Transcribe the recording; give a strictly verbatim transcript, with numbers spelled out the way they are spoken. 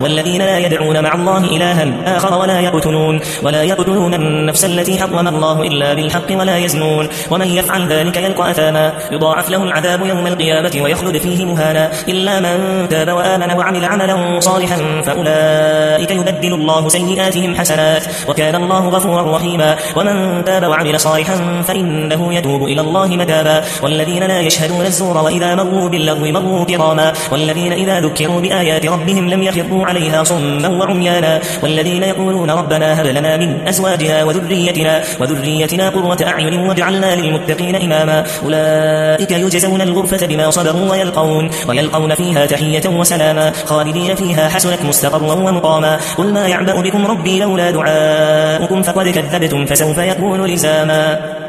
والذين لا يدعون مع الله إلها آخر ولا يقتلون ولا يقتلون النفس التي حرم الله إلا بالحق ولا يزنون ومن يفعل ذلك يلقى أثاما يضاعف له العذاب يوم القيامة ويخلد فيه مهانا إلا من تاب وآمن وعمل عملا صالحا فأولئك يبدل الله سيئاتهم حسنات وكان الله غفورا رحيما ومن تاب وعمل صالحا فإنه يتوب إلى الله متابا والذين لا يشهدون الزور وإذا مروا باللغو مروا كراما والذين إذا ذكروا بآيات ربهم لم يخروا عليها صما وعميانا والذين يقولون ربنا هب لنا من أزواجنا وذريتنا وذريتنا قرة أعين واجعلنا للمتقين إماما أولئك يجزون الغرفة بما صبروا ويلقون ويلقون فيها تحية وسلاما خالدين فيها حسنت مستقرا ومقاما قل ما يعبأ بكم ربي لولا دعاؤكم فقد كذبتم فسوف يكون لزاما.